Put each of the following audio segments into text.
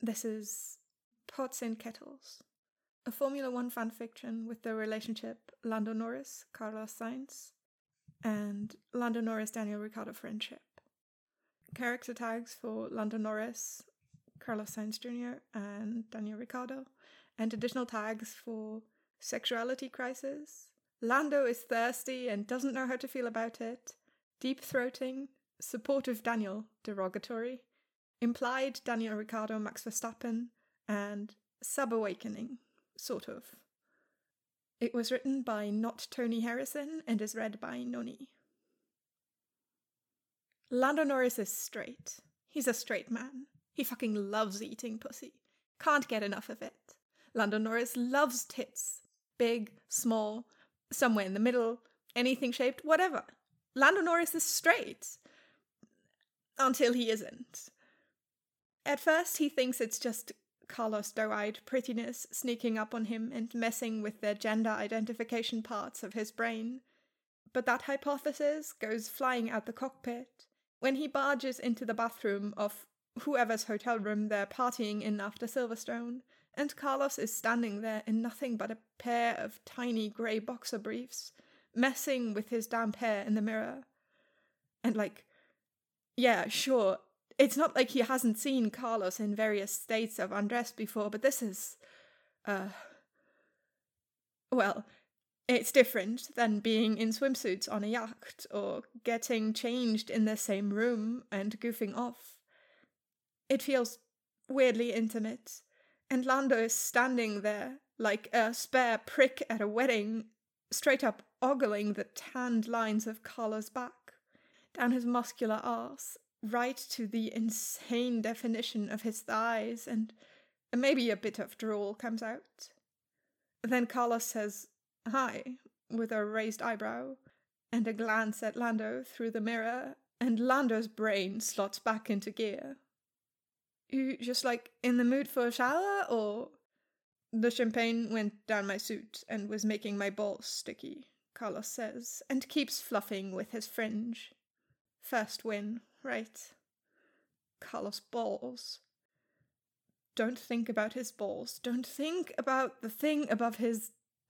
This is Pots and Kettles, a Formula One fanfiction with the relationship Lando Norris, Carlos Sainz, and Lando Norris, Daniel Ricciardo friendship. Character tags for Lando Norris, Carlos Sainz Jr., and Daniel Ricciardo, and additional tags for sexuality crisis. Lando is thirsty and doesn't know how to feel about it. Deep-throating, supportive Daniel, derogatory. Implied Daniel Ricciardo, Max Verstappen, and sub-awakening, sort of. It was written by not Tony Harrison and is read by Noni. Lando Norris is straight. He's a straight man. He fucking loves eating pussy. Can't get enough of it. Lando Norris loves tits. Big, small, somewhere in the middle, anything shaped, whatever. Lando Norris is straight. Until he isn't. At first he thinks it's just Carlos' doe-eyed prettiness sneaking up on him and messing with the gender identification parts of his brain. But that hypothesis goes flying out the cockpit when he barges into the bathroom of whoever's hotel room they're partying in after Silverstone, and Carlos is standing there in nothing but a pair of tiny grey boxer briefs, messing with his damp hair in the mirror. And yeah, sure, it's not like he hasn't seen Carlos in various states of undress before, but this is, well, it's different than being in swimsuits on a yacht, or getting changed in the same room and goofing off. It feels weirdly intimate, and Lando is standing there like a spare prick at a wedding, straight up ogling the tanned lines of Carlos' back, down his muscular arse, right to the insane definition of his thighs, and maybe a bit of drool comes out. Then Carlos says, "Hi," with a raised eyebrow, and a glance at Lando through the mirror, and Lando's brain slots back into gear. "You just in the mood for a shower, or?" "The champagne went down my suit and was making my balls sticky," Carlos says, and keeps fluffing with his fringe. First win, right? Carlos' balls. Don't think about his balls. Don't think about the thing above his...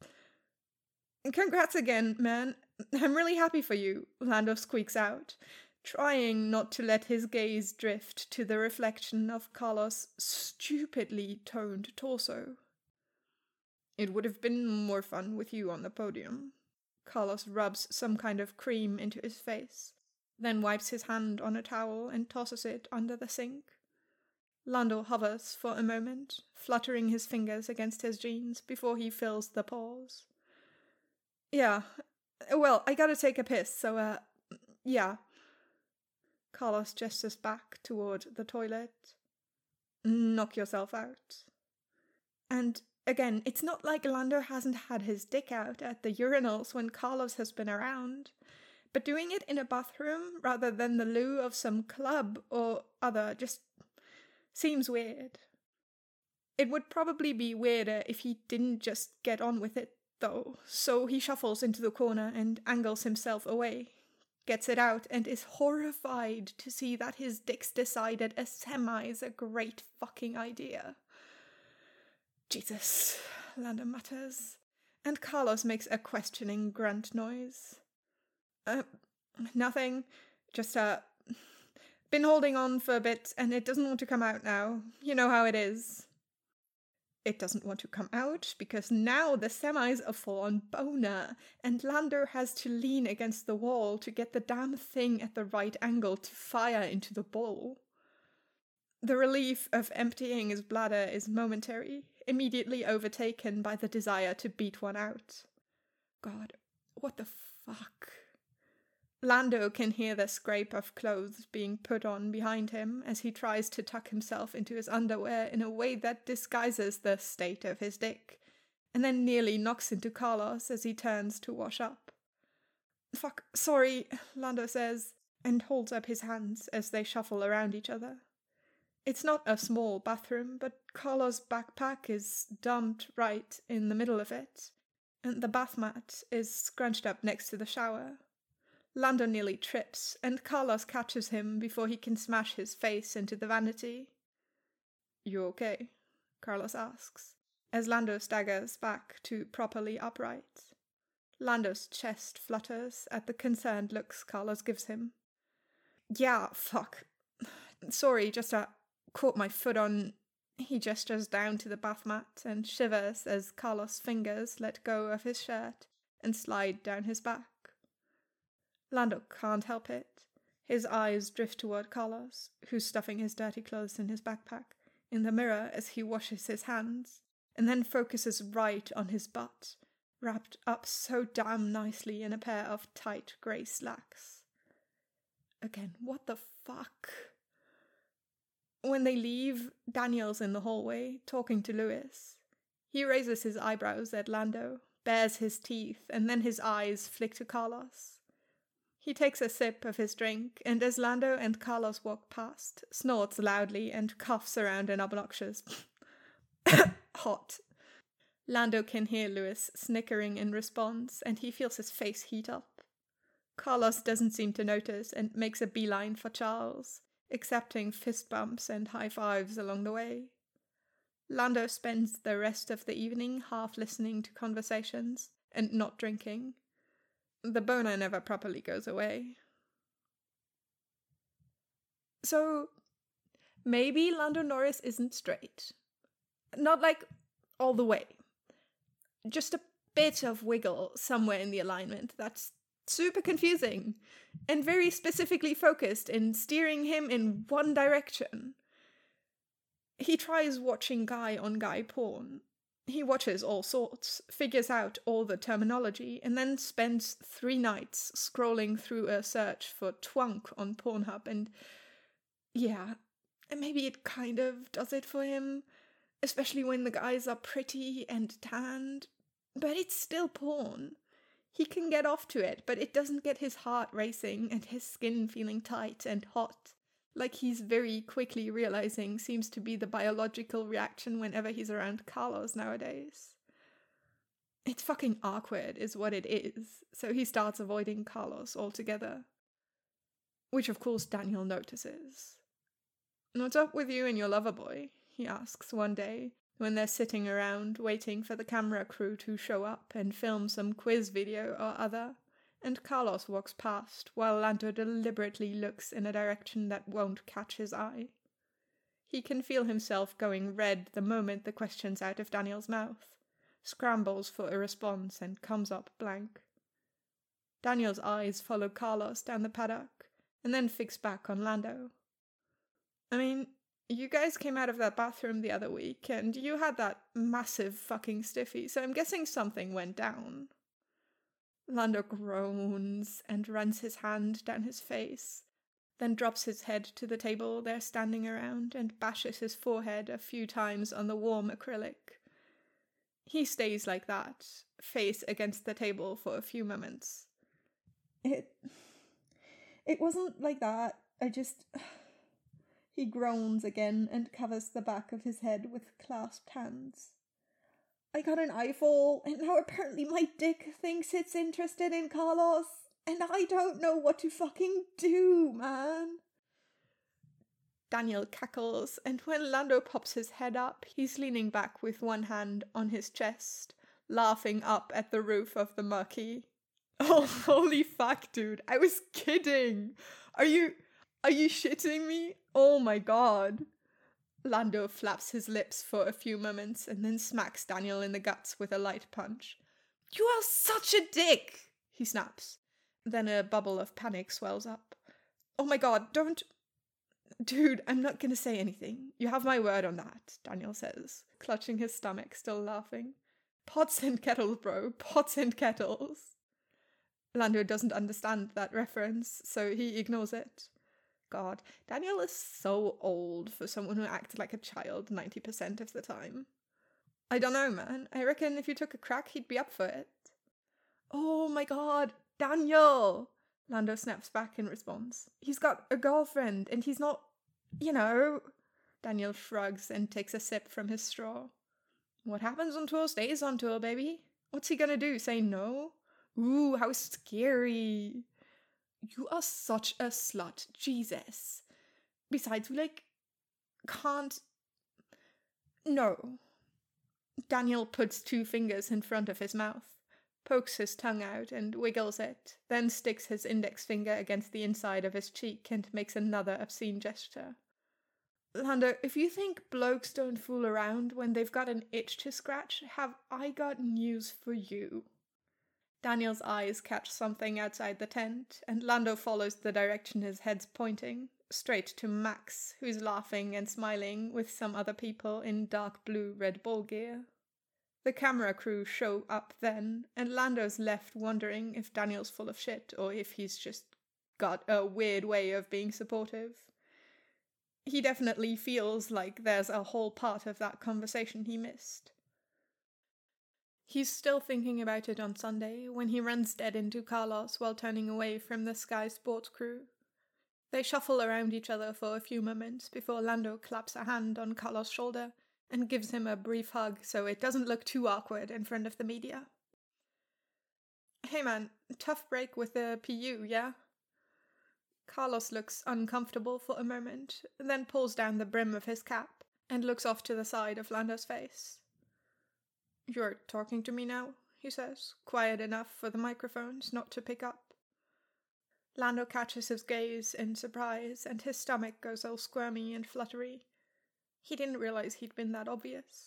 "Congrats again, man. I'm really happy for you," Lando squeaks out, trying not to let his gaze drift to the reflection of Carlos' stupidly toned torso. "It would have been more fun with you on the podium." Carlos rubs some kind of cream into his face, then wipes his hand on a towel and tosses it under the sink. Lando hovers for a moment, fluttering his fingers against his jeans before he fills the pause. "Yeah, well, I gotta take a piss, so, yeah." Carlos gestures back toward the toilet. "Knock yourself out." And again, it's not like Lando hasn't had his dick out at the urinals when Carlos has been around, but doing it in a bathroom rather than the loo of some club or other just seems weird. It would probably be weirder if he didn't just get on with it, though, so he shuffles into the corner and angles himself away, gets it out, and is horrified to see that his dick's decided a semi's a great fucking idea. "Jesus," Lando mutters, and Carlos makes a questioning grunt noise. Nothing. Just, been holding on for a bit, and it doesn't want to come out now. You know how it is." It doesn't want to come out because now the semi's a full-on boner, and Lando has to lean against the wall to get the damn thing at the right angle to fire into the bowl. The relief of emptying his bladder is momentary, immediately overtaken by the desire to beat one out. God, what the fuck? Lando can hear the scrape of clothes being put on behind him as he tries to tuck himself into his underwear in a way that disguises the state of his dick, and then nearly knocks into Carlos as he turns to wash up. "Fuck, sorry," Lando says, and holds up his hands as they shuffle around each other. It's not a small bathroom, but Carlos' backpack is dumped right in the middle of it, and the bath mat is scrunched up next to the shower. Lando nearly trips, and Carlos catches him before he can smash his face into the vanity. You okay? Carlos asks, as Lando staggers back to properly upright. Lando's chest flutters at the concerned looks Carlos gives him. Yeah, fuck. Sorry, just caught my foot on... He gestures down to the bath mat and shivers as Carlos' fingers let go of his shirt and slide down his back. Lando can't help it. His eyes drift toward Carlos, who's stuffing his dirty clothes in his backpack, in the mirror as he washes his hands, and then focuses right on his butt, wrapped up so damn nicely in a pair of tight grey slacks. Again, what the fuck? When they leave, Daniel's in the hallway, talking to Louis. He raises his eyebrows at Lando, bares his teeth, and then his eyes flick to Carlos. He takes a sip of his drink, and as Lando and Carlos walk past, snorts loudly and coughs around an obnoxious hot. Lando can hear Louis snickering in response, and he feels his face heat up. Carlos doesn't seem to notice and makes a beeline for Charles, accepting fist bumps and high fives along the way. Lando spends the rest of the evening half listening to conversations and not drinking. The boner never properly goes away. So, maybe Lando Norris isn't straight. Not like all the way. Just a bit of wiggle somewhere in the alignment that's super confusing and very specifically focused in steering him in one direction. He tries watching guy-on-guy porn. He watches all sorts, figures out all the terminology, and then spends 3 nights scrolling through a search for twunk on Pornhub, and yeah, maybe it kind of does it for him, especially when the guys are pretty and tanned, but it's still porn. He can get off to it, but it doesn't get his heart racing and his skin feeling tight and hot, like he's very quickly realizing seems to be the biological reaction whenever he's around Carlos nowadays. It's fucking awkward is what it is, so he starts avoiding Carlos altogether. Which of course Daniel notices. "What's up with you and your lover boy?" he asks one day, when they're sitting around waiting for the camera crew to show up and film some quiz video or other, and Carlos walks past while Lando deliberately looks in a direction that won't catch his eye. He can feel himself going red the moment the question's out of Daniel's mouth, scrambles for a response and comes up blank. Daniel's eyes follow Carlos down the paddock, and then fix back on Lando. I mean, you guys came out of that bathroom the other week, and you had that massive fucking stiffy, so I'm guessing something went down. Lando groans and runs his hand down his face, then drops his head to the table they're standing around and bashes his forehead a few times on the warm acrylic. He stays like that, face against the table for a few moments. It wasn't like that. He groans again and covers the back of his head with clasped hands. I got an eyeful, and now apparently my dick thinks it's interested in Carlos, and I don't know what to fucking do, man. Daniel cackles, and when Lando pops his head up, he's leaning back with one hand on his chest, laughing up at the roof of the Murky. Oh, holy fuck, dude, I was kidding. Are you shitting me? Oh my god. Lando flaps his lips for a few moments and then smacks Daniel in the guts with a light punch. You are such a dick, he snaps. Then a bubble of panic swells up. Oh my god, don't... Dude, I'm not gonna say anything. You have my word on that, Daniel says, clutching his stomach, still laughing. Pots and kettles, bro. Pots and kettles. Lando doesn't understand that reference, so he ignores it. God, Daniel is so old for someone who acted like a child 90% of the time. I don't know, man. I reckon if you took a crack, he'd be up for it. Oh my god, Daniel! Lando snaps back in response. He's got a girlfriend, and he's not, Daniel shrugs and takes a sip from his straw. What happens on tour stays on tour, baby. What's he gonna do, say no? Ooh, how scary. You are such a slut, Jesus. Besides, we, can't... No. Daniel puts 2 fingers in front of his mouth, pokes his tongue out and wiggles it, then sticks his index finger against the inside of his cheek and makes another obscene gesture. Lando, if you think blokes don't fool around when they've got an itch to scratch, have I got news for you. Daniel's eyes catch something outside the tent, and Lando follows the direction his head's pointing, straight to Max, who's laughing and smiling with some other people in dark blue Red Bull gear. The camera crew show up then, and Lando's left wondering if Daniel's full of shit or if he's just got a weird way of being supportive. He definitely feels like there's a whole part of that conversation he missed. He's still thinking about it on Sunday when he runs dead into Carlos while turning away from the Sky Sports crew. They shuffle around each other for a few moments before Lando claps a hand on Carlos' shoulder and gives him a brief hug so it doesn't look too awkward in front of the media. Hey man, tough break with the PU, yeah? Carlos looks uncomfortable for a moment, then pulls down the brim of his cap and looks off to the side of Lando's face. You're talking to me now, he says, quiet enough for the microphones not to pick up. Lando catches his gaze in surprise, and his stomach goes all squirmy and fluttery. He didn't realize he'd been that obvious.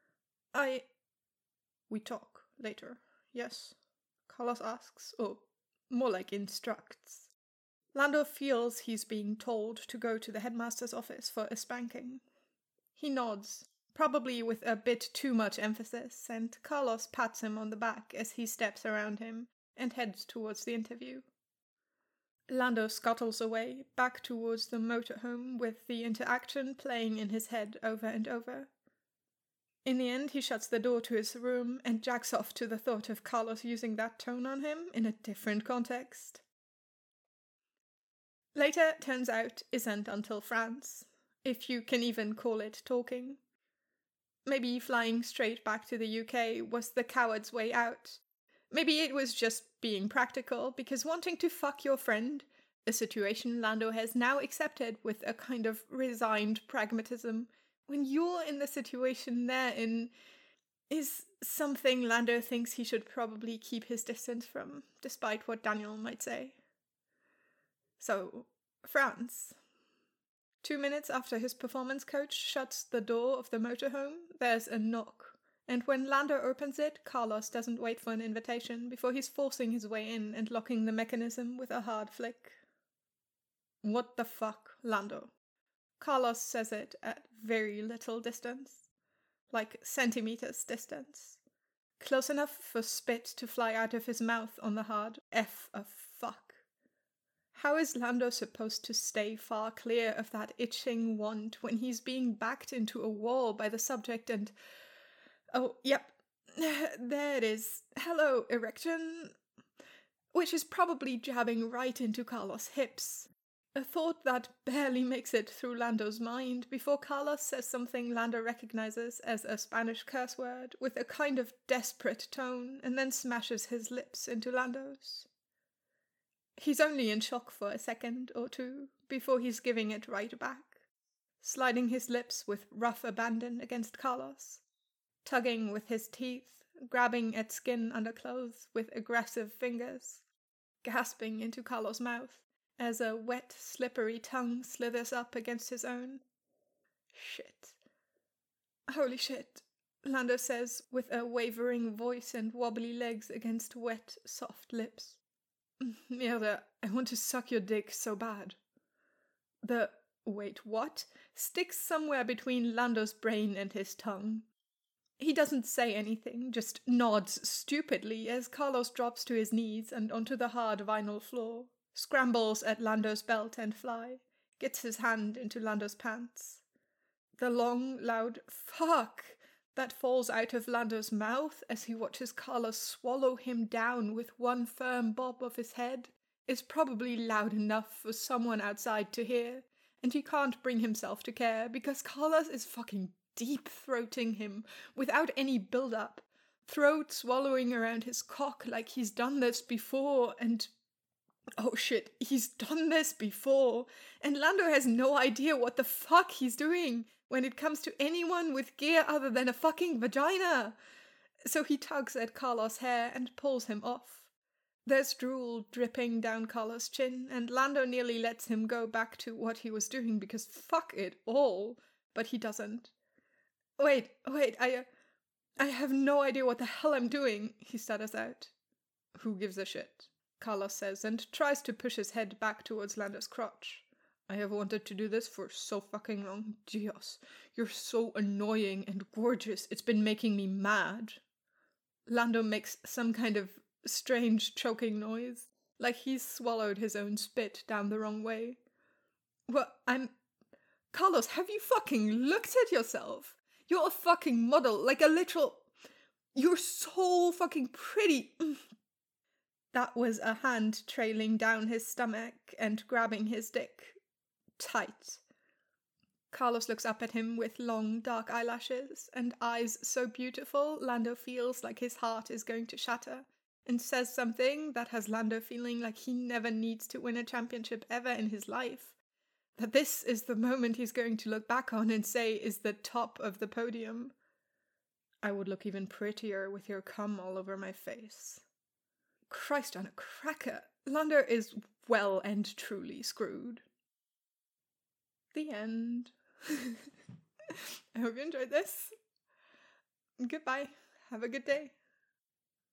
We talk later, yes? Carlos asks, or more like instructs. Lando feels he's being told to go to the headmaster's office for a spanking. He nods, probably with a bit too much emphasis, and Carlos pats him on the back as he steps around him and heads towards the interview. Lando scuttles away, back towards the motorhome with the interaction playing in his head over and over. In the end, he shuts the door to his room and jacks off to the thought of Carlos using that tone on him in a different context. Later, turns out, isn't until France, if you can even call it talking. Maybe flying straight back to the UK was the coward's way out. Maybe it was just being practical, because wanting to fuck your friend, a situation Lando has now accepted with a kind of resigned pragmatism, when you're in the situation they're in, is something Lando thinks he should probably keep his distance from, despite what Daniel might say. So, France. 2 minutes after his performance coach shuts the door of the motorhome, there's a knock, and when Lando opens it, Carlos doesn't wait for an invitation before he's forcing his way in and locking the mechanism with a hard flick. What the fuck, Lando? Carlos says it at very little distance, like centimeters distance. Close enough for spit to fly out of his mouth on the hard F of fuck. How is Lando supposed to stay far clear of that itching want when he's being backed into a wall by the subject and... Oh, yep, there it is. Hello, erection. Which is probably jabbing right into Carlos' hips. A thought that barely makes it through Lando's mind before Carlos says something Lando recognizes as a Spanish curse word with a kind of desperate tone and then smashes his lips into Lando's. He's only in shock for a second or two before he's giving it right back, sliding his lips with rough abandon against Carlos, tugging with his teeth, grabbing at skin under clothes with aggressive fingers, gasping into Carlos' mouth as a wet, slippery tongue slithers up against his own. Shit. Holy shit, Lando says with a wavering voice and wobbly legs against wet, soft lips. Merde, I want to suck your dick so bad. The wait, what? Sticks somewhere between Lando's brain and his tongue. He doesn't say anything, just nods stupidly as Carlos drops to his knees and onto the hard vinyl floor, scrambles at Lando's belt and fly, gets his hand into Lando's pants. The long, loud fuck that falls out of Lando's mouth as he watches Carlos swallow him down with one firm bob of his head is probably loud enough for someone outside to hear, and he can't bring himself to care because Carlos is fucking deep-throating him without any build-up, throat swallowing around his cock like he's done this before, and Oh shit, he's done this before, and Lando has no idea what the fuck he's doing when it comes to anyone with gear other than a fucking vagina. So he tugs at Carlos' hair and pulls him off. There's drool dripping down Carlos' chin, and Lando nearly lets him go back to what he was doing because fuck it all, but he doesn't. Wait, I have no idea what the hell I'm doing, he stutters out. Who gives a shit? Carlos says, and tries to push his head back towards Lando's crotch. I have wanted to do this for so fucking long. Dios, you're so annoying and gorgeous. It's been making me mad. Lando makes some kind of strange choking noise, like he's swallowed his own spit down the wrong way. Well, Carlos, have you fucking looked at yourself? You're a fucking model, like a literal... You're so fucking pretty. That was a hand trailing down his stomach and grabbing his dick. Tight. Carlos looks up at him with long, dark eyelashes and eyes so beautiful Lando feels like his heart is going to shatter, and says something that has Lando feeling like he never needs to win a championship ever in his life. That this is the moment he's going to look back on and say is the top of the podium. I would look even prettier with your cum all over my face. Christ on a cracker, Lando is well and truly screwed. The end. I hope you enjoyed this. Goodbye. Have a good day.